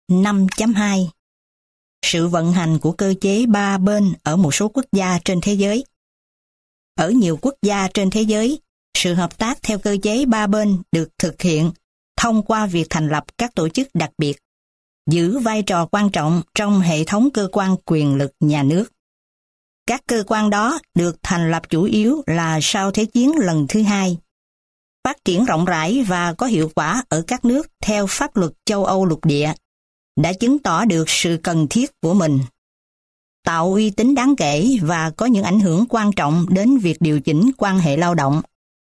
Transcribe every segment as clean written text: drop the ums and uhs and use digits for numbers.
5.2 Sự vận hành của cơ chế ba bên ở một số quốc gia trên thế giới. Ở nhiều quốc gia trên thế giới, sự hợp tác theo cơ chế ba bên được thực hiện thông qua việc thành lập các tổ chức đặc biệt, giữ vai trò quan trọng trong hệ thống cơ quan quyền lực nhà nước. Các cơ quan đó được thành lập chủ yếu là sau Thế chiến lần thứ hai, phát triển rộng rãi và có hiệu quả ở các nước theo pháp luật châu Âu lục địa, đã chứng tỏ được sự cần thiết của mình, tạo uy tín đáng kể và có những ảnh hưởng quan trọng đến việc điều chỉnh quan hệ lao động.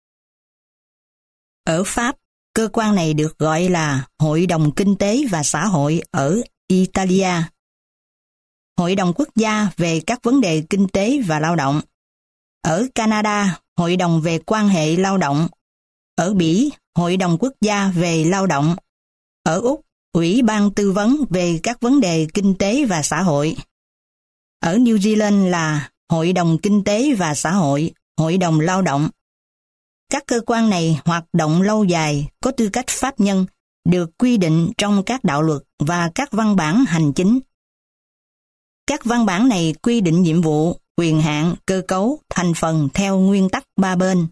Ở Pháp, cơ quan này được gọi là Hội đồng Kinh tế và Xã hội ở Italia, Hội đồng Quốc gia về các vấn đề kinh tế và lao động. Ở Canada, Hội đồng về quan hệ lao động. Ở Bỉ, Hội đồng Quốc gia về lao động. Ở Úc, Ủy ban tư vấn về các vấn đề kinh tế và xã hội. Ở New Zealand là Hội đồng Kinh tế và Xã hội, Hội đồng Lao động. Các cơ quan này hoạt động lâu dài, có tư cách pháp nhân, được quy định trong các đạo luật và các văn bản hành chính. Các văn bản này quy định nhiệm vụ, quyền hạn, cơ cấu, thành phần theo nguyên tắc ba bên.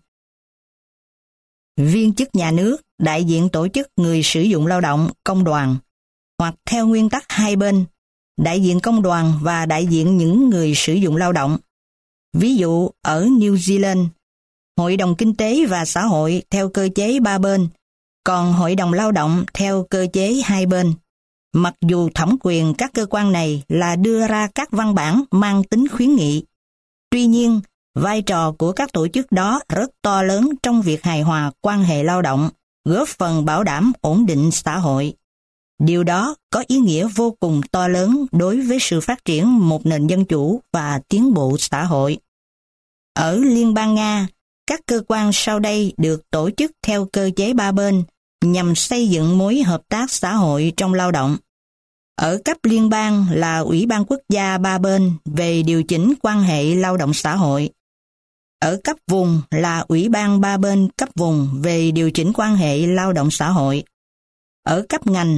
Viên chức nhà nước, đại diện tổ chức người sử dụng lao động, công đoàn, hoặc theo nguyên tắc hai bên, đại diện công đoàn và đại diện những người sử dụng lao động. Ví dụ, ở New Zealand, Hội đồng Kinh tế và Xã hội theo cơ chế ba bên, còn Hội đồng Lao động theo cơ chế hai bên. Mặc dù thẩm quyền các cơ quan này là đưa ra các văn bản mang tính khuyến nghị, tuy nhiên, vai trò của các tổ chức đó rất to lớn trong việc hài hòa quan hệ lao động, góp phần bảo đảm ổn định xã hội. Điều đó có ý nghĩa vô cùng to lớn đối với sự phát triển một nền dân chủ và tiến bộ xã hội. Ở Liên bang Nga, các cơ quan sau đây được tổ chức theo cơ chế ba bên nhằm xây dựng mối hợp tác xã hội trong lao động. Ở cấp liên bang là Ủy ban quốc gia ba bên về điều chỉnh quan hệ lao động xã hội. Ở cấp vùng là Ủy ban ba bên cấp vùng về điều chỉnh quan hệ lao động xã hội. Ở cấp ngành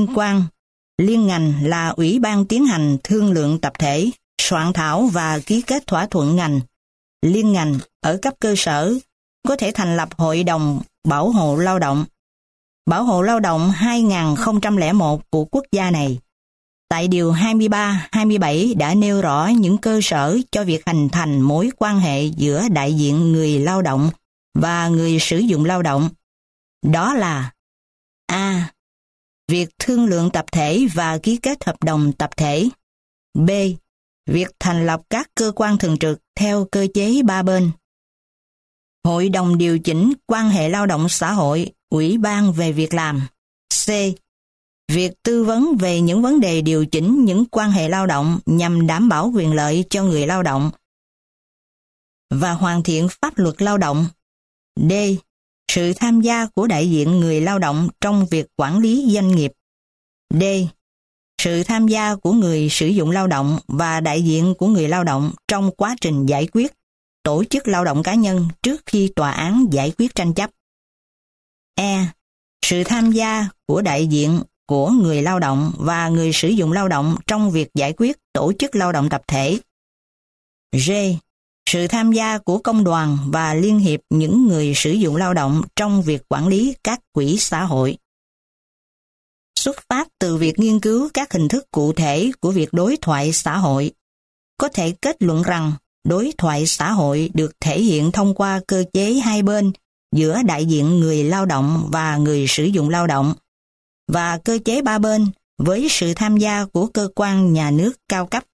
liên ngành là Ủy ban tiến hành thương lượng tập thể, soạn thảo và ký kết thỏa thuận ngành. Liên ngành ở cấp cơ sở có thể thành lập Hội đồng Bảo hộ Lao động. Bảo hộ Lao động 2001 của quốc gia này. Tại Điều 23-27 đã nêu rõ những cơ sở cho việc hình thành mối quan hệ giữa đại diện người lao động và người sử dụng lao động. Đó là A. Việc thương lượng tập thể và ký kết hợp đồng tập thể. B. Việc thành lập các cơ quan thường trực theo cơ chế ba bên. Hội đồng điều chỉnh quan hệ lao động xã hội, Ủy ban về việc làm. C. Việc tư vấn về những vấn đề điều chỉnh những quan hệ lao động nhằm đảm bảo quyền lợi cho người lao động và hoàn thiện pháp luật lao động. D. Sự tham gia của đại diện người lao động trong việc quản lý doanh nghiệp. D. Sự tham gia của người sử dụng lao động và đại diện của người lao động trong quá trình giải quyết, tổ chức lao động cá nhân trước khi tòa án giải quyết tranh chấp. E. Sự tham gia của đại diện của người lao động và người sử dụng lao động trong việc giải quyết tổ chức lao động tập thể. G. Sự tham gia của công đoàn và liên hiệp những người sử dụng lao động trong việc quản lý các quỹ xã hội. Xuất phát từ việc nghiên cứu các hình thức cụ thể của việc đối thoại xã hội, có thể kết luận rằng đối thoại xã hội được thể hiện thông qua cơ chế hai bên giữa đại diện người lao động và người sử dụng lao động, và cơ chế ba bên với sự tham gia của cơ quan nhà nước cao cấp.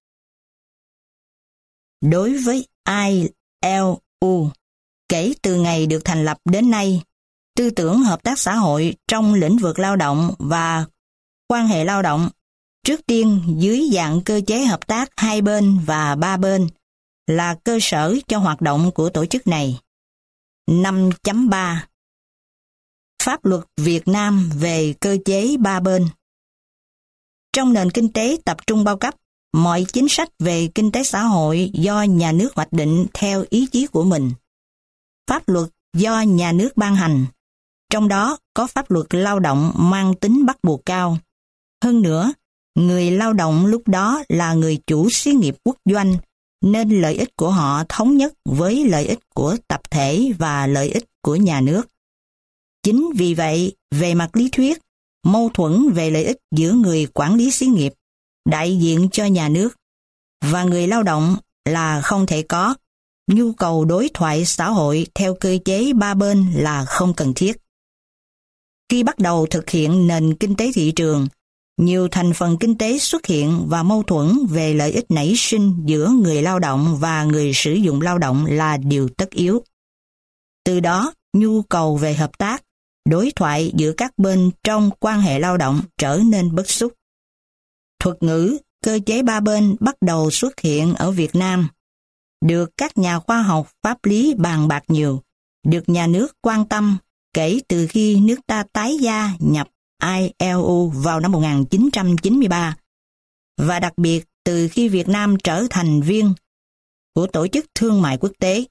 Đối với ILO, kể từ ngày được thành lập đến nay, tư tưởng hợp tác xã hội trong lĩnh vực lao động và quan hệ lao động, trước tiên dưới dạng cơ chế hợp tác hai bên và ba bên, là cơ sở cho hoạt động của tổ chức này. 5.3 Pháp luật Việt Nam về cơ chế ba bên. Trong nền kinh tế tập trung bao cấp, mọi chính sách về kinh tế xã hội do nhà nước hoạch định theo ý chí của mình. Pháp luật do nhà nước ban hành, trong đó có pháp luật lao động mang tính bắt buộc cao. Hơn nữa, Người lao động lúc đó là người chủ xí nghiệp quốc doanh, nên lợi ích của họ thống nhất với lợi ích của tập thể và lợi ích của nhà nước. Chính vì vậy, về mặt lý thuyết, mâu thuẫn về lợi ích giữa người quản lý xí nghiệp, đại diện cho nhà nước, và người lao động là không thể có. Nhu cầu đối thoại xã hội theo cơ chế ba bên là không cần thiết. Khi bắt đầu thực hiện nền kinh tế thị trường, nhiều thành phần kinh tế xuất hiện và mâu thuẫn về lợi ích nảy sinh giữa người lao động và người sử dụng lao động là điều tất yếu. Từ đó, nhu cầu về hợp tác, đối thoại giữa các bên trong quan hệ lao động trở nên bức xúc. Thuật ngữ cơ chế ba bên bắt đầu xuất hiện ở Việt Nam, được các nhà khoa học pháp lý bàn bạc nhiều, được nhà nước quan tâm kể từ khi nước ta tái gia nhập ILO vào năm 1993, và đặc biệt từ khi Việt Nam trở thành viên của Tổ chức Thương mại Quốc tế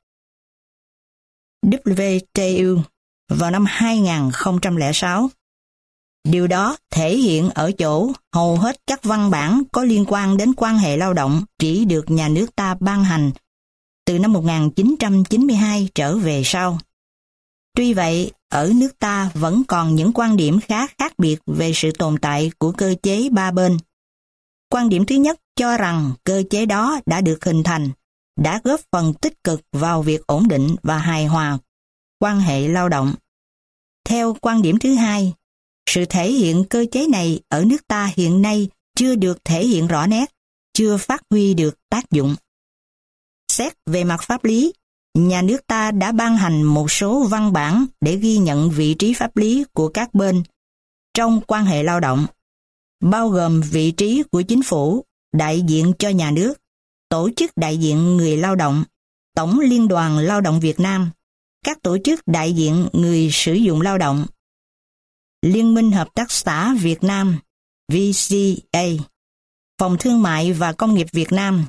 WTO vào năm 2006. Điều đó thể hiện ở chỗ hầu hết các văn bản có liên quan đến quan hệ lao động chỉ được nhà nước ta ban hành từ năm 1992 trở về sau. Tuy vậy, ở nước ta vẫn còn những quan điểm khá khác biệt về sự tồn tại của cơ chế ba bên. Quan điểm thứ nhất cho rằng cơ chế đó đã được hình thành, đã góp phần tích cực vào việc ổn định và hài hòa quan hệ lao động. Theo quan điểm thứ hai, sự thể hiện cơ chế này ở nước ta hiện nay chưa được thể hiện rõ nét, chưa phát huy được tác dụng. Xét về mặt pháp lý, nhà nước ta đã ban hành một số văn bản để ghi nhận vị trí pháp lý của các bên trong quan hệ lao động, bao gồm vị trí của chính phủ, đại diện cho nhà nước, tổ chức đại diện người lao động, Tổng Liên đoàn Lao động Việt Nam, các tổ chức đại diện người sử dụng lao động, Liên minh Hợp tác xã Việt Nam VCA, Phòng Thương mại và Công nghiệp Việt Nam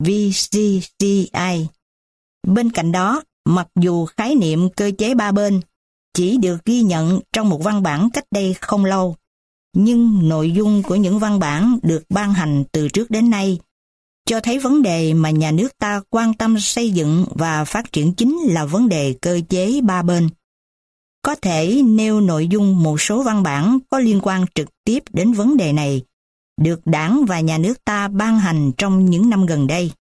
VCCI. Bên cạnh đó, mặc dù khái niệm cơ chế ba bên chỉ được ghi nhận trong một văn bản cách đây không lâu, nhưng nội dung của những văn bản được ban hành từ trước đến nay cho thấy vấn đề mà nhà nước ta quan tâm xây dựng và phát triển chính là vấn đề cơ chế ba bên. Có thể nêu nội dung một số văn bản có liên quan trực tiếp đến vấn đề này, được Đảng và nhà nước ta ban hành trong những năm gần đây.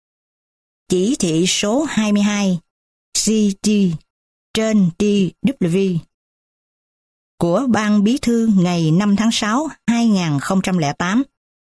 Chỉ thị số 22 CT trên TW của Ban Bí thư ngày 5 tháng 6 2008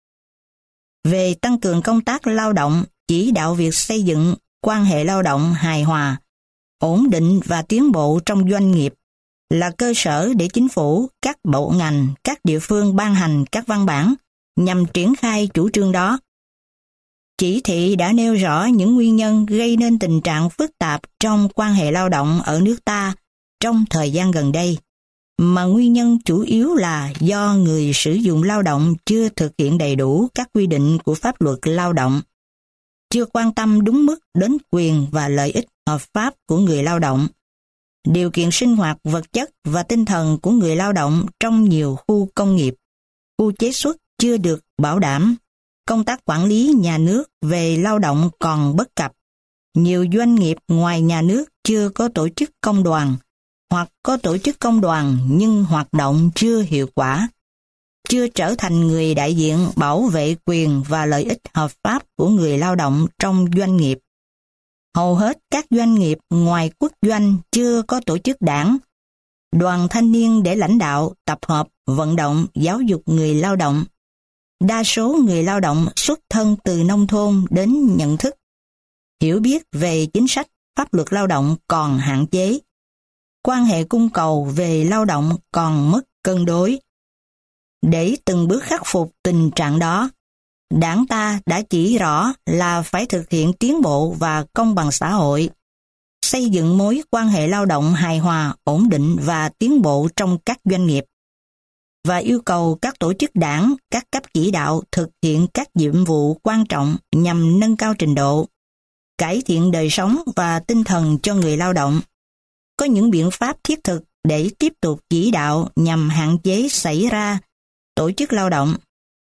về tăng cường công tác lao động, chỉ đạo việc xây dựng quan hệ lao động hài hòa, ổn định và tiến bộ trong doanh nghiệp là cơ sở để chính phủ, các bộ ngành, các địa phương ban hành các văn bản nhằm triển khai chủ trương đó. Chỉ thị đã nêu rõ những nguyên nhân gây nên tình trạng phức tạp trong quan hệ lao động ở nước ta trong thời gian gần đây, mà nguyên nhân chủ yếu là do người sử dụng lao động chưa thực hiện đầy đủ các quy định của pháp luật lao động, chưa quan tâm đúng mức đến quyền và lợi ích hợp pháp của người lao động, điều kiện sinh hoạt vật chất và tinh thần của người lao động trong nhiều khu công nghiệp, khu chế xuất chưa được bảo đảm, công tác quản lý nhà nước về lao động còn bất cập, nhiều doanh nghiệp ngoài nhà nước chưa có tổ chức công đoàn, hoặc có tổ chức công đoàn nhưng hoạt động chưa hiệu quả, chưa trở thành người đại diện bảo vệ quyền và lợi ích hợp pháp của người lao động trong doanh nghiệp. Hầu hết các doanh nghiệp ngoài quốc doanh chưa có tổ chức đảng, đoàn thanh niên để lãnh đạo, tập hợp, vận động, giáo dục người lao động. Đa số người lao động xuất thân từ nông thôn đến nhận thức, hiểu biết về chính sách, pháp luật lao động còn hạn chế. Quan hệ cung cầu về lao động còn mất cân đối. Để từng bước khắc phục tình trạng đó, Đảng ta đã chỉ rõ là phải thực hiện tiến bộ và công bằng xã hội, xây dựng mối quan hệ lao động hài hòa, ổn định và tiến bộ trong các doanh nghiệp, và yêu cầu các tổ chức đảng, các cấp chỉ đạo thực hiện các nhiệm vụ quan trọng nhằm nâng cao trình độ, cải thiện đời sống và tinh thần cho người lao động. Có những biện pháp thiết thực để tiếp tục chỉ đạo nhằm hạn chế xảy ra tổ chức lao động.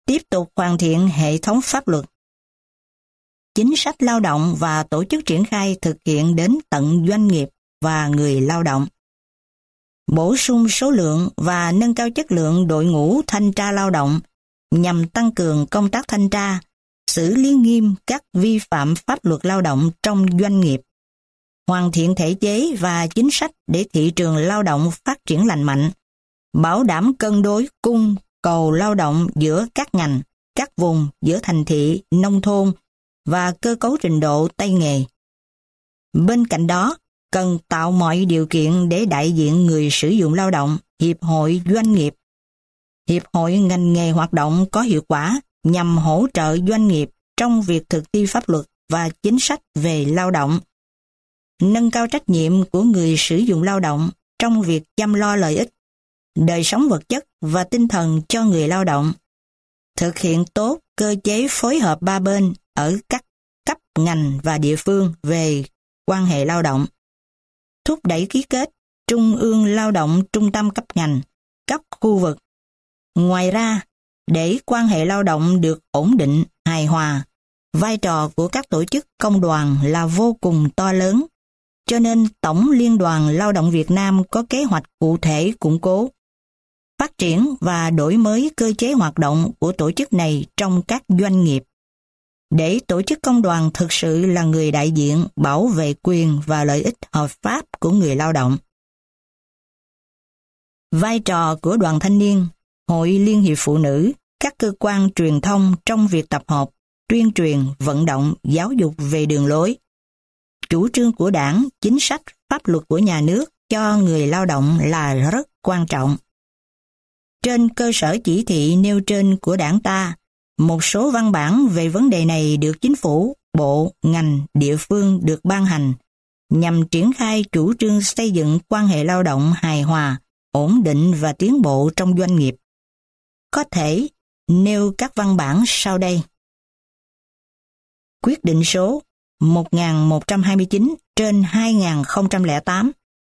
Tiếp tục hoàn thiện hệ thống pháp luật. Chính sách lao động và tổ chức triển khai thực hiện đến tận doanh nghiệp và người lao động. Bổ sung số lượng và nâng cao chất lượng đội ngũ thanh tra lao động nhằm tăng cường công tác thanh tra, xử lý nghiêm các vi phạm pháp luật lao động trong doanh nghiệp. Hoàn thiện thể chế và chính sách để thị trường lao động phát triển lành mạnh, bảo đảm cân đối cung cầu lao động giữa các ngành, các vùng, giữa thành thị, nông thôn và cơ cấu trình độ tay nghề. Bên cạnh đó, cần tạo mọi điều kiện để đại diện người sử dụng lao động, hiệp hội doanh nghiệp, hiệp hội ngành nghề hoạt động có hiệu quả nhằm hỗ trợ doanh nghiệp trong việc thực thi pháp luật và chính sách về lao động, nâng cao trách nhiệm của người sử dụng lao động trong việc chăm lo lợi ích, đời sống vật chất và tinh thần cho người lao động, thực hiện tốt cơ chế phối hợp ba bên ở các cấp ngành và địa phương về quan hệ lao động, thúc đẩy ký kết trung ương lao động trung tâm cấp ngành, cấp khu vực. Ngoài ra, để quan hệ lao động được ổn định, hài hòa, vai trò của các tổ chức công đoàn là vô cùng to lớn, cho nên Tổng Liên đoàn Lao động Việt Nam có kế hoạch cụ thể củng cố, phát triển và đổi mới cơ chế hoạt động của tổ chức này trong các doanh nghiệp, để tổ chức công đoàn thực sự là người đại diện bảo vệ quyền và lợi ích hợp pháp của người lao động. Vai trò của đoàn thanh niên, Hội Liên hiệp Phụ nữ, các cơ quan truyền thông trong việc tập hợp, tuyên truyền, vận động, giáo dục về đường lối, chủ trương của Đảng, chính sách, pháp luật của nhà nước cho người lao động là rất quan trọng. Trên cơ sở chỉ thị nêu trên của Đảng ta, một số văn bản về vấn đề này được chính phủ, bộ, ngành, địa phương được ban hành nhằm triển khai chủ trương xây dựng quan hệ lao động hài hòa, ổn định và tiến bộ trong doanh nghiệp. Có thể nêu các văn bản sau đây. Quyết định số 1129 trên 2008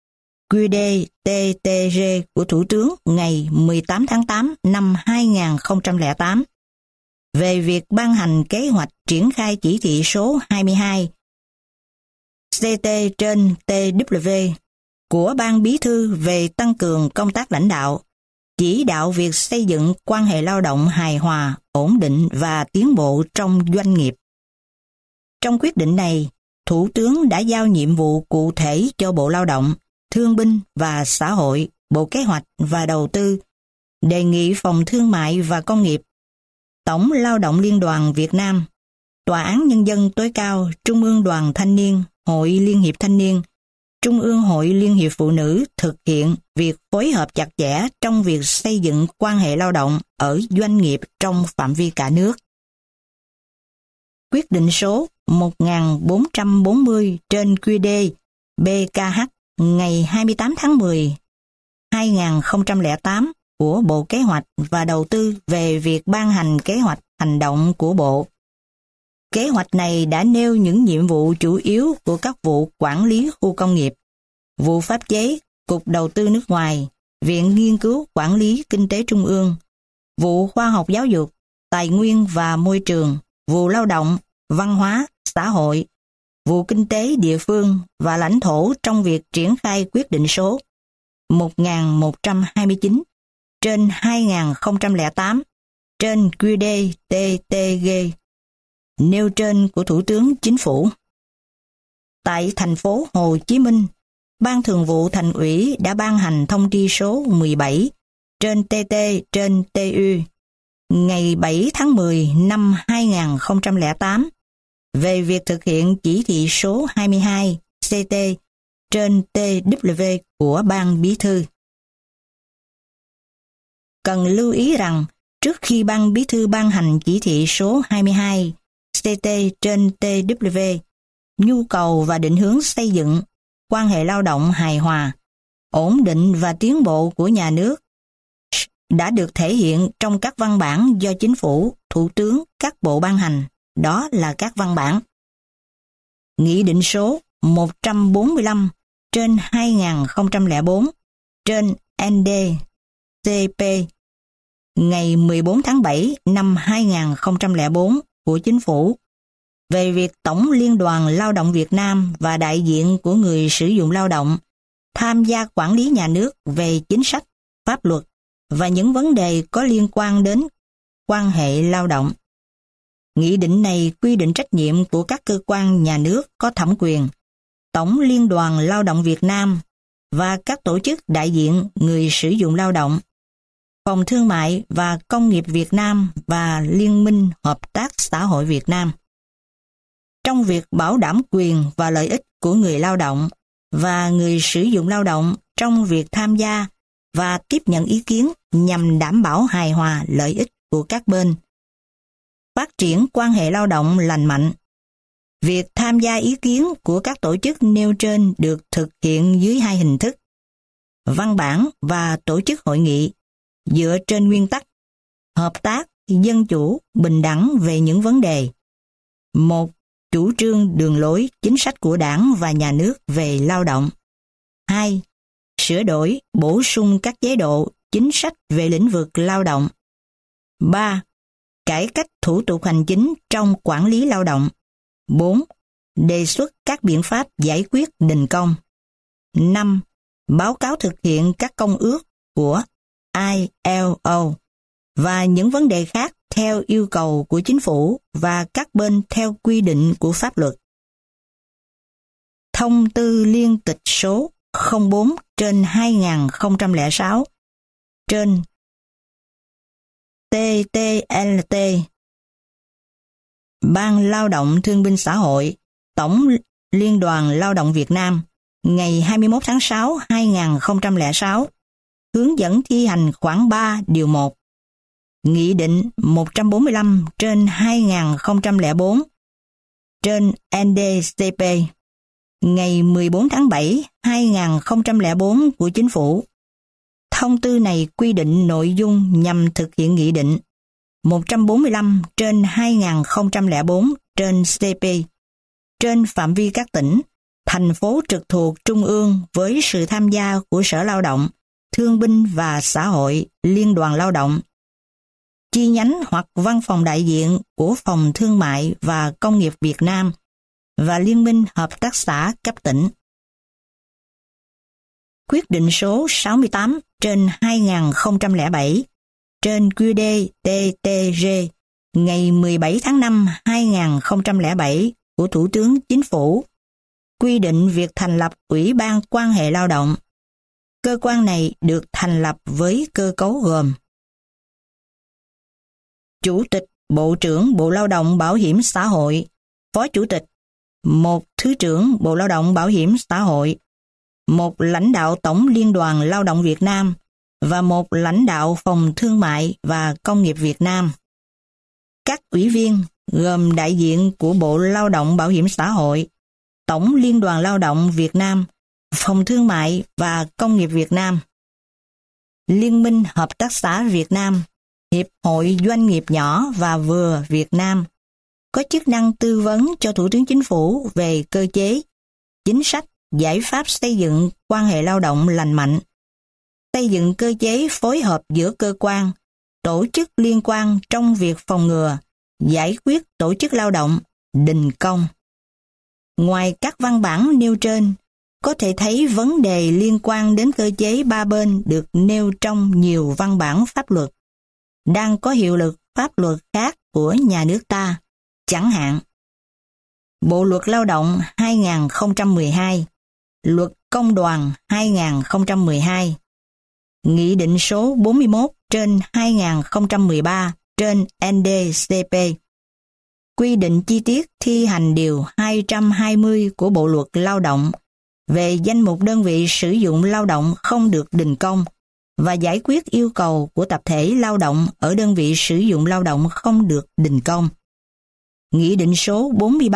QĐ-TTG của Thủ tướng ngày 18 tháng 8 năm 2008 về việc ban hành kế hoạch triển khai chỉ thị số 22 CT trên TW của Ban Bí thư về tăng cường công tác lãnh đạo, chỉ đạo việc xây dựng quan hệ lao động hài hòa, ổn định và tiến bộ trong doanh nghiệp. Trong quyết định này, Thủ tướng đã giao nhiệm vụ cụ thể cho Bộ Lao động, Thương binh và Xã hội, Bộ Kế hoạch và Đầu tư, đề nghị Phòng Thương mại và Công nghiệp, Tổng Lao động Liên đoàn Việt Nam, Tòa án Nhân dân tối cao, Trung ương Đoàn Thanh niên, Hội Liên hiệp Thanh niên, Trung ương Hội Liên hiệp Phụ nữ thực hiện việc phối hợp chặt chẽ trong việc xây dựng quan hệ lao động ở doanh nghiệp trong phạm vi cả nước. Quyết định số 1440 trên QĐ BKH ngày 28 tháng 10 2008 của Bộ Kế hoạch và Đầu tư về việc ban hành kế hoạch hành động của Bộ. Kế hoạch này đã nêu những nhiệm vụ chủ yếu của các vụ quản lý khu công nghiệp, vụ pháp chế, Cục Đầu tư nước ngoài, Viện Nghiên cứu Quản lý Kinh tế Trung ương, vụ khoa học giáo dục, tài nguyên và môi trường, vụ lao động, văn hóa, xã hội, vụ kinh tế địa phương và lãnh thổ trong việc triển khai quyết định số 1129 trên 2008 trên QĐ-TTG nêu trên của Thủ tướng Chính phủ. Tại thành phố Hồ Chí Minh, Ban Thường vụ Thành ủy đã ban hành thông tư số 17 trên TT trên TU ngày 7 tháng 10 năm 2008 về việc thực hiện chỉ thị số 22 CT trên TW của Ban Bí thư. Cần lưu ý rằng, trước khi Ban Bí thư ban hành chỉ thị số 22 CT trên TW, nhu cầu và định hướng xây dựng quan hệ lao động hài hòa, ổn định và tiến bộ của nhà nước đã được thể hiện trong các văn bản do Chính phủ, Thủ tướng, các bộ ban hành. Đó là các văn bản: Nghị định số 145 trên 2004 trên ND-CP ngày 14 tháng 7 năm 2004 của Chính phủ về việc Tổng Liên đoàn Lao động Việt Nam và đại diện của người sử dụng lao động tham gia quản lý nhà nước về chính sách, pháp luật và những vấn đề có liên quan đến quan hệ lao động. Nghị định này quy định trách nhiệm của các cơ quan nhà nước có thẩm quyền, Tổng Liên đoàn Lao động Việt Nam và các tổ chức đại diện người sử dụng lao động, Phòng Thương mại và Công nghiệp Việt Nam và Liên minh Hợp tác xã hội Việt Nam trong việc bảo đảm quyền và lợi ích của người lao động và người sử dụng lao động trong việc tham gia và tiếp nhận ý kiến nhằm đảm bảo hài hòa lợi ích của các bên. Phát triển quan hệ lao động lành mạnh. Việc tham gia ý kiến của các tổ chức nêu trên được thực hiện dưới hai hình thức: văn bản và tổ chức hội nghị, dựa trên nguyên tắc hợp tác, dân chủ, bình đẳng về những vấn đề. Một, chủ trương đường lối chính sách của Đảng và Nhà nước về lao động. 2. Sửa đổi, bổ sung các chế độ, chính sách về lĩnh vực lao động. 3. Cải cách thủ tục hành chính trong quản lý lao động. 4. Đề xuất các biện pháp giải quyết đình công. 5. Báo cáo thực hiện các công ước của ILO và những vấn đề khác theo yêu cầu của chính phủ và các bên theo quy định của pháp luật. Thông tư liên tịch số 04/2006 trên TTLT Ban Lao động Thương binh Xã hội, Tổng Liên đoàn Lao động Việt Nam ngày 21 tháng 6 2006, hướng dẫn thi hành khoản 3 điều 1. Nghị định 145/2004 trên NDCP ngày 14 tháng 7 2004 của Chính phủ. Thông tư này quy định nội dung nhằm thực hiện Nghị định 145/2004 trên CP trên phạm vi các tỉnh, thành phố trực thuộc Trung ương với sự tham gia của Sở Lao động, Thương binh và Xã hội, Liên đoàn Lao động, chi nhánh hoặc văn phòng đại diện của Phòng Thương mại và Công nghiệp Việt Nam và Liên minh Hợp tác xã cấp tỉnh. Quyết định số 68/2007 trên QĐ-TTG ngày 17 tháng 5 2007 của Thủ tướng Chính phủ quy định việc thành lập Ủy ban quan hệ lao động. Cơ quan này được thành lập với cơ cấu gồm Chủ tịch Bộ trưởng Bộ Lao động Bảo hiểm xã hội, Phó Chủ tịch, một Thứ trưởng Bộ Lao động Bảo hiểm xã hội, một lãnh đạo Tổng Liên đoàn Lao động Việt Nam và một lãnh đạo Phòng Thương mại và Công nghiệp Việt Nam. Các ủy viên gồm đại diện của Bộ Lao động Bảo hiểm xã hội, Tổng Liên đoàn Lao động Việt Nam, Phòng Thương mại và Công nghiệp Việt Nam, Liên minh Hợp tác xã Việt Nam, Hiệp hội Doanh nghiệp nhỏ và vừa Việt Nam, có chức năng tư vấn cho Thủ tướng Chính phủ về cơ chế, chính sách, giải pháp xây dựng quan hệ lao động lành mạnh, xây dựng cơ chế phối hợp giữa cơ quan, tổ chức liên quan trong việc phòng ngừa, giải quyết tổ chức lao động, đình công. Ngoài các văn bản nêu trên, có thể thấy vấn đề liên quan đến cơ chế ba bên được nêu trong nhiều văn bản pháp luật, đang có hiệu lực pháp luật khác của nhà nước ta, chẳng hạn Bộ Luật Lao động 2012, Luật Công đoàn 2012, Nghị định số 41/2013 trên NDCP, quy định chi tiết thi hành điều 220 của Bộ Luật Lao động về danh mục đơn vị sử dụng lao động không được đình công và giải quyết yêu cầu của tập thể lao động ở đơn vị sử dụng lao động không được đình công. Nghị định số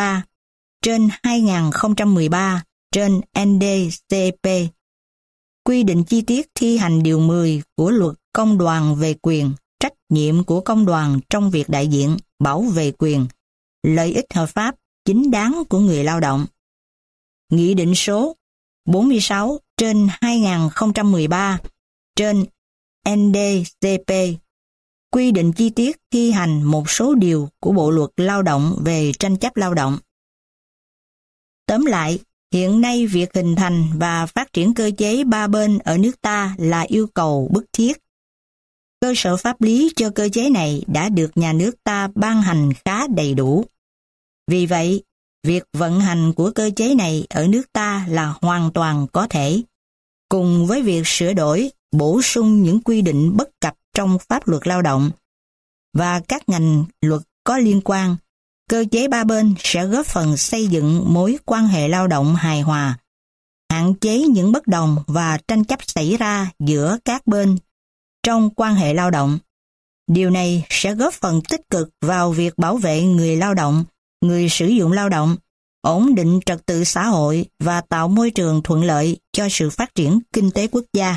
43/2013 trên NDCP, quy định chi tiết thi hành điều 10 của Luật Công đoàn về quyền, trách nhiệm của công đoàn trong việc đại diện, bảo vệ quyền, lợi ích hợp pháp, chính đáng của người lao động. Nghị định số 46/2013 trên NDCP, quy định chi tiết thi hành một số điều của Bộ luật Lao động về tranh chấp lao động. Tóm lại, hiện nay việc hình thành và phát triển cơ chế ba bên ở nước ta là yêu cầu bức thiết. Cơ sở pháp lý cho cơ chế này đã được nhà nước ta ban hành khá đầy đủ. Vì vậy, việc vận hành của cơ chế này ở nước ta là hoàn toàn có thể, cùng với việc sửa đổi, bổ sung những quy định bất cập trong pháp luật lao động và các ngành luật có liên quan. Cơ chế ba bên sẽ góp phần xây dựng mối quan hệ lao động hài hòa, hạn chế những bất đồng và tranh chấp xảy ra giữa các bên trong quan hệ lao động. Điều này sẽ góp phần tích cực vào việc bảo vệ người lao động, người sử dụng lao động, ổn định trật tự xã hội và tạo môi trường thuận lợi cho sự phát triển kinh tế quốc gia.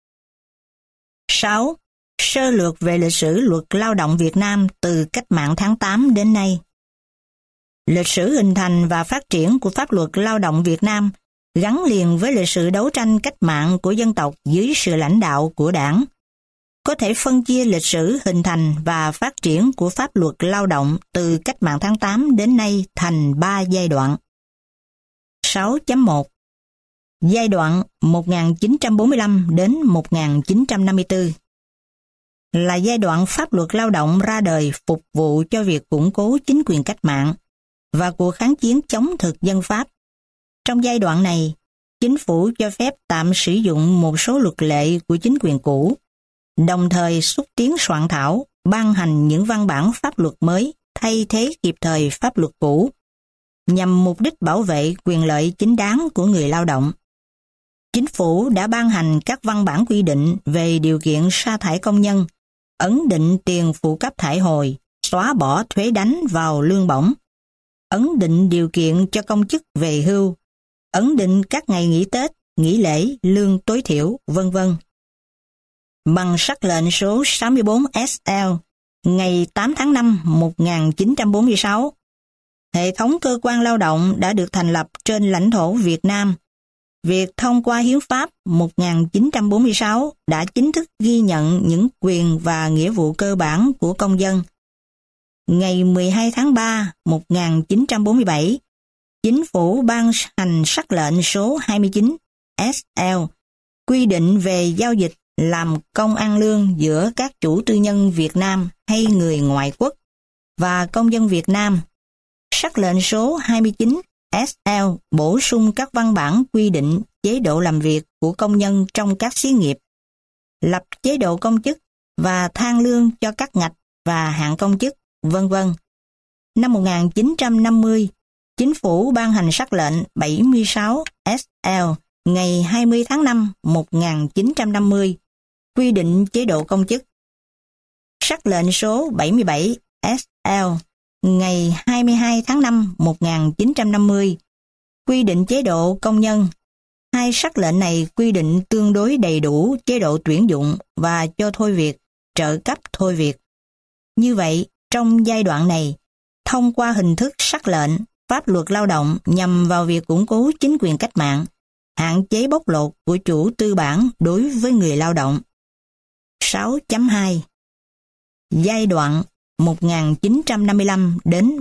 6. Sơ lược về lịch sử luật lao động Việt Nam từ cách mạng tháng 8 đến nay. Lịch sử hình thành và phát triển của pháp luật lao động Việt Nam gắn liền với lịch sử đấu tranh cách mạng của dân tộc dưới sự lãnh đạo của Đảng. Có thể phân chia lịch sử hình thành và phát triển của pháp luật lao động từ cách mạng tháng 8 đến nay thành 3 giai đoạn. 6.1 Giai đoạn 1945 đến 1954 là giai đoạn pháp luật lao động ra đời phục vụ cho việc củng cố chính quyền cách mạng và cuộc kháng chiến chống thực dân Pháp. Trong giai đoạn này, chính phủ cho phép tạm sử dụng một số luật lệ của chính quyền cũ, đồng thời xúc tiến soạn thảo, ban hành những văn bản pháp luật mới thay thế kịp thời pháp luật cũ, nhằm mục đích bảo vệ quyền lợi chính đáng của người lao động. Chính phủ đã ban hành các văn bản quy định về điều kiện sa thải công nhân, ấn định tiền phụ cấp thải hồi, xóa bỏ thuế đánh vào lương bổng, ấn định điều kiện cho công chức về hưu, ấn định các ngày nghỉ Tết, nghỉ lễ, lương tối thiểu, v.v. Bằng sắc lệnh số 64 SL ngày 8 tháng 5 1946, hệ thống cơ quan lao động đã được thành lập trên lãnh thổ Việt Nam. Việc thông qua Hiến pháp 1946 đã chính thức ghi nhận những quyền và nghĩa vụ cơ bản của công dân. Ngày 12 tháng 3 1947, Chính phủ ban hành sắc lệnh số 29 SL quy định về giao dịch làm công ăn lương giữa các chủ tư nhân Việt Nam hay người ngoại quốc và công dân Việt Nam. Sắc lệnh số 29 SL bổ sung các văn bản quy định chế độ làm việc của công nhân trong các xí nghiệp, lập chế độ công chức và thang lương cho các ngạch và hạng công chức, v.v. Năm 1950, Chính phủ ban hành sắc lệnh 76 SL ngày 20 tháng 5 1950 quy định chế độ công chức. Sắc lệnh số 77 SL ngày 22 tháng 5 1950 quy định chế độ công nhân. Hai sắc lệnh này quy định tương đối đầy đủ chế độ tuyển dụng và cho thôi việc, trợ cấp thôi việc. Như vậy, trong giai đoạn này, thông qua hình thức sắc lệnh, pháp luật lao động nhằm vào việc củng cố chính quyền cách mạng, hạn chế bóc lột của chủ tư bản đối với người lao động. 6.2 Giai đoạn 1955 đến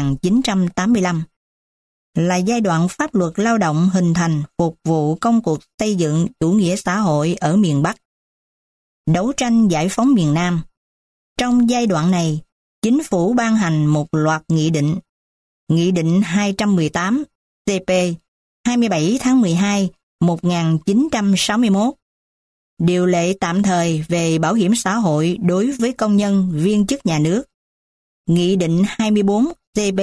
1985 là giai đoạn pháp luật lao động hình thành phục vụ công cuộc xây dựng chủ nghĩa xã hội ở miền Bắc, đấu tranh giải phóng miền Nam. Trong giai đoạn này, Chính phủ ban hành một loạt nghị định. Nghị định 218 CP 27 tháng 12 1961, điều lệ tạm thời về bảo hiểm xã hội đối với công nhân viên chức nhà nước. Nghị định 24 CP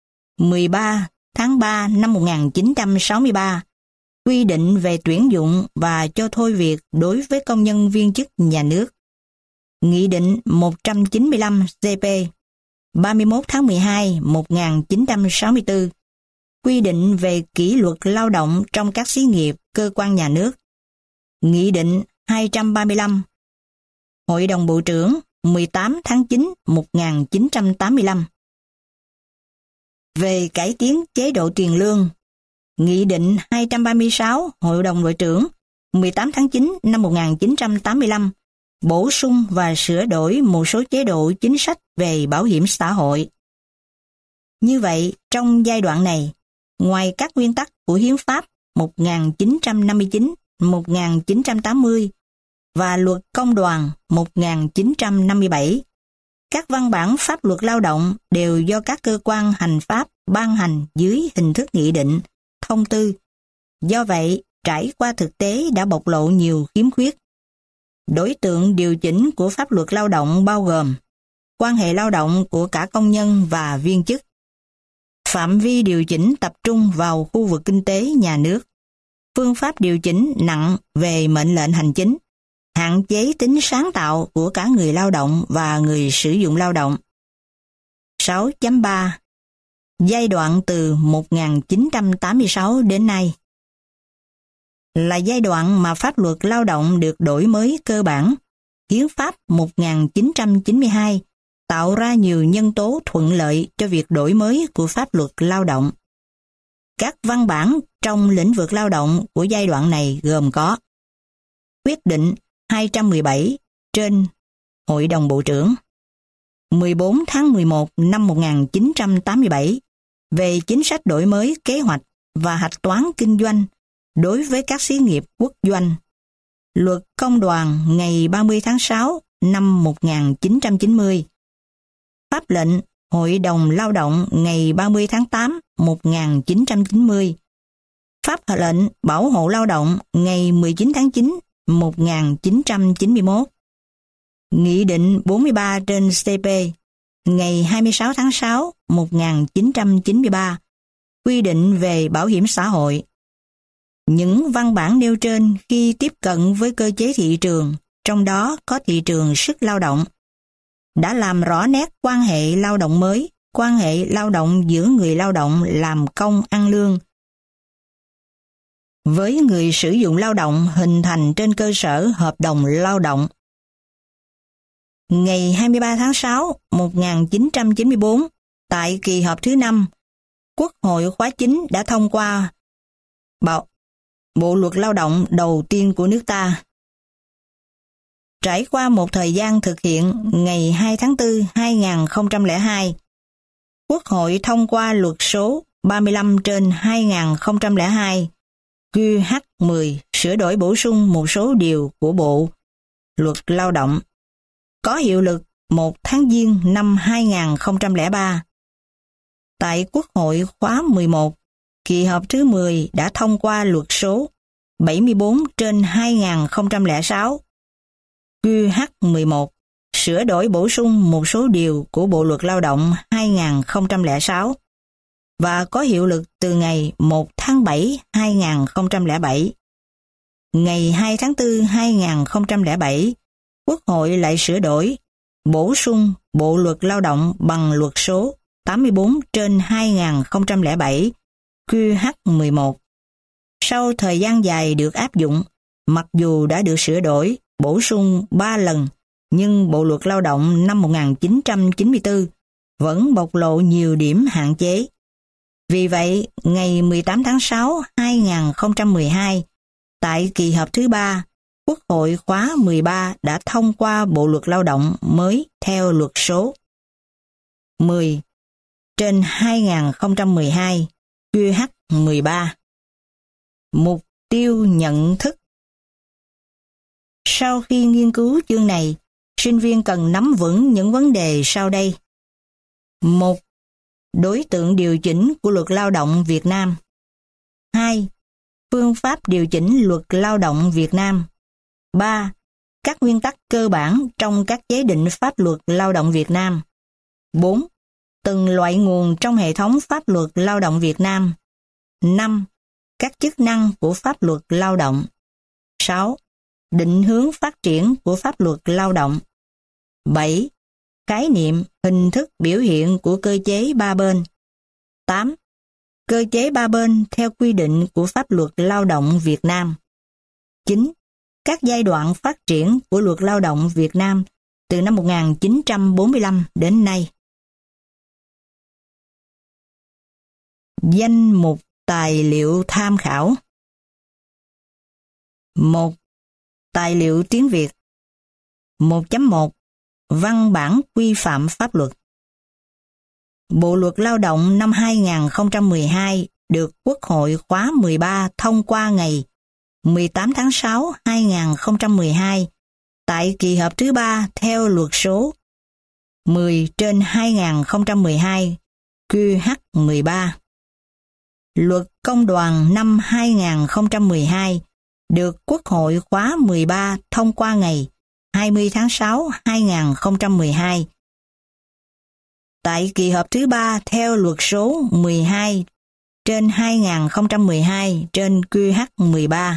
13 tháng 3 năm 1963, quy định về tuyển dụng và cho thôi việc đối với công nhân viên chức nhà nước. Nghị định 195 CP 31 tháng 12 1964, quy định về kỷ luật lao động trong các xí nghiệp, cơ quan nhà nước. Nghị định 235, Hội đồng Bộ trưởng 18 tháng 9 1985. Về cải tiến chế độ tiền lương, Nghị định 236 Hội đồng Bộ trưởng 18 tháng 9 năm 1985 bổ sung và sửa đổi một số chế độ chính sách về bảo hiểm xã hội. Như vậy, trong giai đoạn này, ngoài các nguyên tắc của Hiến pháp 1959, 1980 và Luật Công đoàn 1957, các văn bản pháp luật lao động đều do các cơ quan hành pháp ban hành dưới hình thức nghị định, thông tư. Do vậy, trải qua thực tế đã bộc lộ nhiều khiếm khuyết. Đối tượng điều chỉnh của pháp luật lao động bao gồm quan hệ lao động của cả công nhân và viên chức, phạm vi điều chỉnh tập trung vào khu vực kinh tế nhà nước, phương pháp điều chỉnh nặng về mệnh lệnh hành chính, hạn chế tính sáng tạo của cả người lao động và người sử dụng lao động. 6.3 Giai đoạn từ 1986 đến nay là giai đoạn mà pháp luật lao động được đổi mới cơ bản. Hiến pháp 1992 tạo ra nhiều nhân tố thuận lợi cho việc đổi mới của pháp luật lao động. Các văn bản trong lĩnh vực lao động của giai đoạn này gồm có Quyết định 217 trên Hội đồng Bộ trưởng 14 tháng 11 năm 1987 về chính sách đổi mới kế hoạch và hạch toán kinh doanh đối với các xí nghiệp quốc doanh, Luật Công đoàn ngày 30 tháng 6 năm 1990, Pháp lệnh Hội đồng Lao động ngày 30 tháng 8 1990, Pháp lệnh Bảo hộ Lao động ngày 19 tháng 9 1991, Nghị định 43 trên CP ngày 26 tháng 6 1993, quy định về bảo hiểm xã hội. Những văn bản nêu trên khi tiếp cận với cơ chế thị trường, trong đó có thị trường sức lao động, đã làm rõ nét quan hệ lao động mới, quan hệ lao động giữa người lao động làm công ăn lương với người sử dụng lao động hình thành trên cơ sở hợp đồng lao động. Ngày 23 tháng 6 1994, tại kỳ họp thứ 5, Quốc hội khóa 9 đã thông qua Bộ luật lao động đầu tiên của nước ta. Trải qua một thời gian thực hiện, ngày 2 tháng 4 2002, Quốc hội thông qua luật số 35 trên 2002 QH10 sửa đổi bổ sung một số điều của Bộ luật lao động, có hiệu lực 1 tháng Giêng năm 2003. Tại Quốc hội khóa 11, kỳ họp thứ 10 đã thông qua luật số 74 trên 2006 QH11 sửa đổi bổ sung một số điều của Bộ luật lao động 2006 và có hiệu lực từ ngày 1 tháng 7 2007. Ngày 2 tháng 4 2007, Quốc hội lại sửa đổi, bổ sung Bộ luật lao động bằng luật số 84 trên 2007 QH11. Sau thời gian dài được áp dụng, mặc dù đã được sửa đổi, bổ sung 3 lần, nhưng Bộ luật lao động năm 1994 vẫn bộc lộ nhiều điểm hạn chế. Vì vậy, ngày 18 tháng 6 2012, tại kỳ họp thứ 3, Quốc hội khóa 13 đã thông qua Bộ luật lao động mới theo luật số 10 trên 2012 QH13. Mục tiêu nhận thức. Sau khi nghiên cứu chương này, sinh viên cần nắm vững những vấn đề sau đây. 1. Đối tượng điều chỉnh của luật lao động Việt Nam. 2. Phương pháp điều chỉnh luật lao động Việt Nam. 3. Các nguyên tắc cơ bản trong các chế định pháp luật lao động Việt Nam. 4. Từng loại nguồn trong hệ thống pháp luật lao động Việt Nam. 5. Các chức năng của pháp luật lao động. 6. Định hướng phát triển của pháp luật lao động. 7. Khái niệm, hình thức biểu hiện của cơ chế ba bên. 8. Cơ chế ba bên theo quy định của pháp luật lao động Việt Nam. 9. Các giai đoạn phát triển của luật lao động Việt Nam từ năm 1945 đến nay. Danh mục tài liệu tham khảo. 1. Tài liệu tiếng Việt. 1.1 Văn bản quy phạm pháp luật. Bộ luật lao động năm 2012 được Quốc hội khóa 13 thông qua ngày 18 tháng 6 2012 tại kỳ họp thứ 3 theo luật số 10/2012 QH13. Luật công đoàn năm 2012 được Quốc hội khóa 13 thông qua ngày 20 tháng 6 2012 tại kỳ họp thứ 3 theo luật số 12/2012 trên QH13.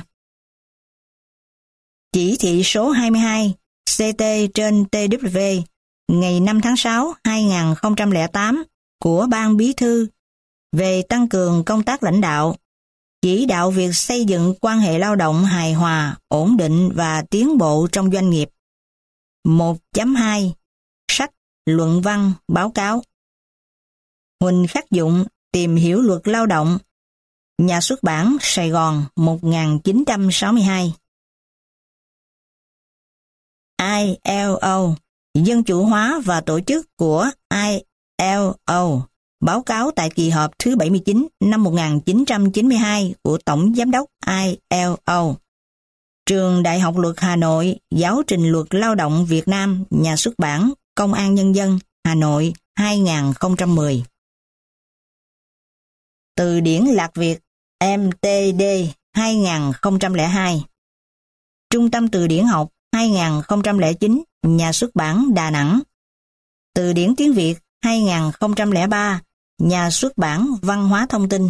Chỉ thị số 22 CT trên TW ngày 5 tháng 6 2008 của Ban Bí thư về tăng cường công tác lãnh đạo, chỉ đạo việc xây dựng quan hệ lao động hài hòa, ổn định và tiến bộ trong doanh nghiệp. 1.2 Sách, luận văn, báo cáo. Huỳnh Khắc Dụng, Tìm hiểu luật lao động. Nhà xuất bản Sài Gòn 1962. ILO, dân chủ hóa và tổ chức của ILO, báo cáo tại kỳ họp thứ 79 năm 1992 của Tổng Giám đốc ILO. Trường Đại học Luật Hà Nội, Giáo trình Luật Lao động Việt Nam, Nhà xuất bản Công an Nhân dân, Hà Nội 2010. Từ điển Lạc Việt MTD 2002. Trung tâm Từ điển học 2009, Nhà xuất bản Đà Nẵng. Từ điển tiếng Việt 2003, Nhà xuất bản Văn hóa Thông tin.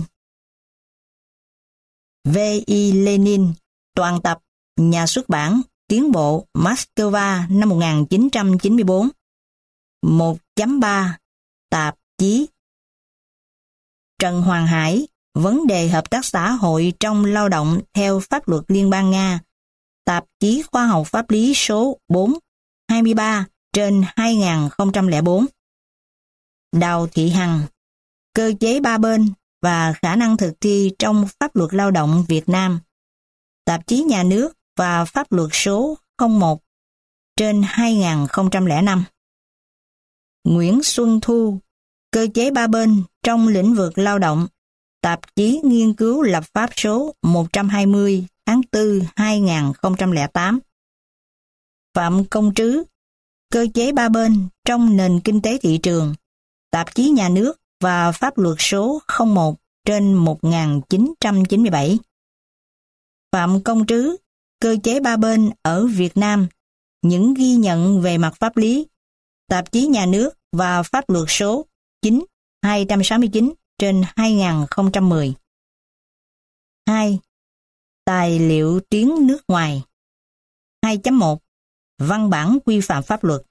V.I. Lenin, toàn tập, Nhà xuất bản Tiến bộ, Moscow năm 1994. 1.3 Tạp chí. Trần Hoàng Hải, Vấn đề hợp tác xã hội trong lao động theo pháp luật Liên bang Nga. Tạp chí khoa học pháp lý số 4, 23 trên 2004. Đào Thị Hằng, Cơ chế ba bên và khả năng thực thi trong pháp luật lao động Việt Nam. Tạp chí Nhà nước và pháp luật số 01 trên 2005. Nguyễn Xuân Thu, Cơ chế ba bên trong lĩnh vực lao động. Tạp chí nghiên cứu lập pháp số 120 tháng 4 2008. Phạm Công Trứ, Cơ chế ba bên trong nền kinh tế thị trường. Tạp chí Nhà nước và pháp luật số 01 trên 1997. Phạm Công Trứ, Cơ chế ba bên ở Việt Nam, những ghi nhận về mặt pháp lý. Tạp chí Nhà nước và pháp luật số 9 269 trên 2010. 2. Tài liệu tiếng nước ngoài. 2.1 Văn bản quy phạm pháp luật.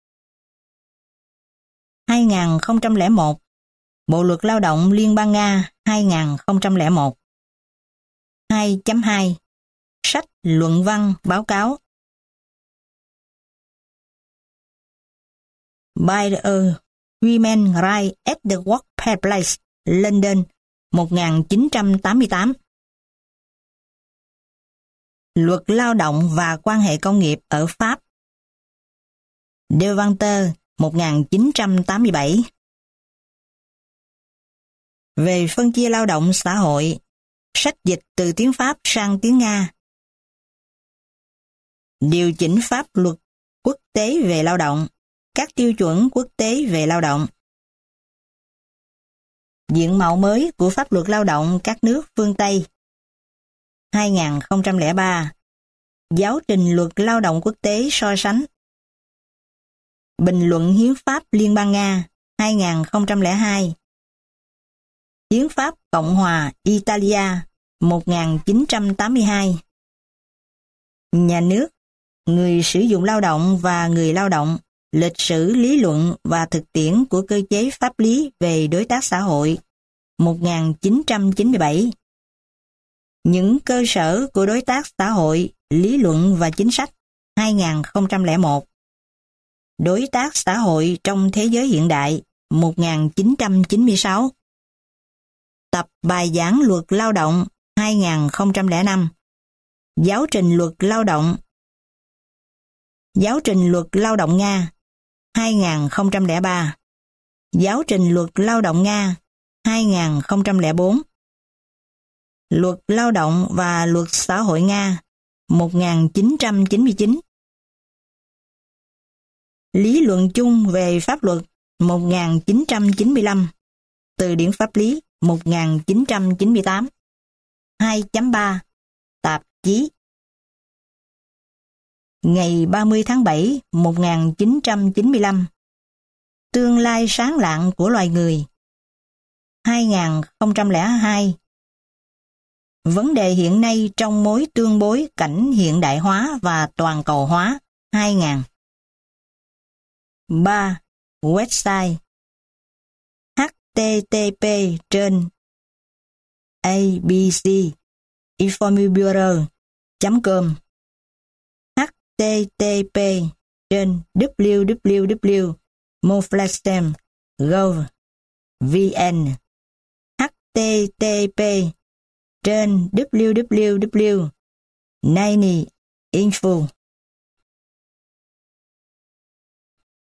2001 Bộ luật lao động Liên bang Nga 2001. 2.2 Sách, luận văn, báo cáo. Bader, Women Rights at the Workplace, London, 1988. Luật lao động và quan hệ công nghiệp ở Pháp. Devanter, 1987. Về phân chia lao động xã hội, sách dịch từ tiếng Pháp sang tiếng Nga. Điều chỉnh pháp luật quốc tế về lao động, các tiêu chuẩn quốc tế về lao động. Diện mạo mới của pháp luật lao động các nước phương Tây. 2003. Giáo trình luật lao động quốc tế so sánh. Bình luận Hiến pháp Liên bang Nga 2002. Hiến pháp Cộng hòa Italia 1982. Nhà nước, người sử dụng lao động và người lao động, lịch sử lý luận và thực tiễn của cơ chế pháp lý về đối tác xã hội 1997. Những cơ sở của đối tác xã hội, lý luận và chính sách 2001. Đối tác xã hội trong thế giới hiện đại 1996. Tập bài giảng luật lao động 2005. Giáo trình luật lao động Giáo trình luật lao động Nga 2003. Giáo trình luật lao động Nga 2004. Luật lao động và luật xã hội Nga 1999. Lý luận chung về pháp luật 1995. Từ điển pháp lý 1998. 2.3. Tạp chí. Ngày 30 tháng 7, 1995. Tương lai sáng lạng của loài người. 2002. Vấn đề hiện nay trong mối tương bối cảnh hiện đại hóa và toàn cầu hóa. 2000. 3. Website. http:// abcinformbureau.com. http://www.moflexem.gov.vn. http://www.90info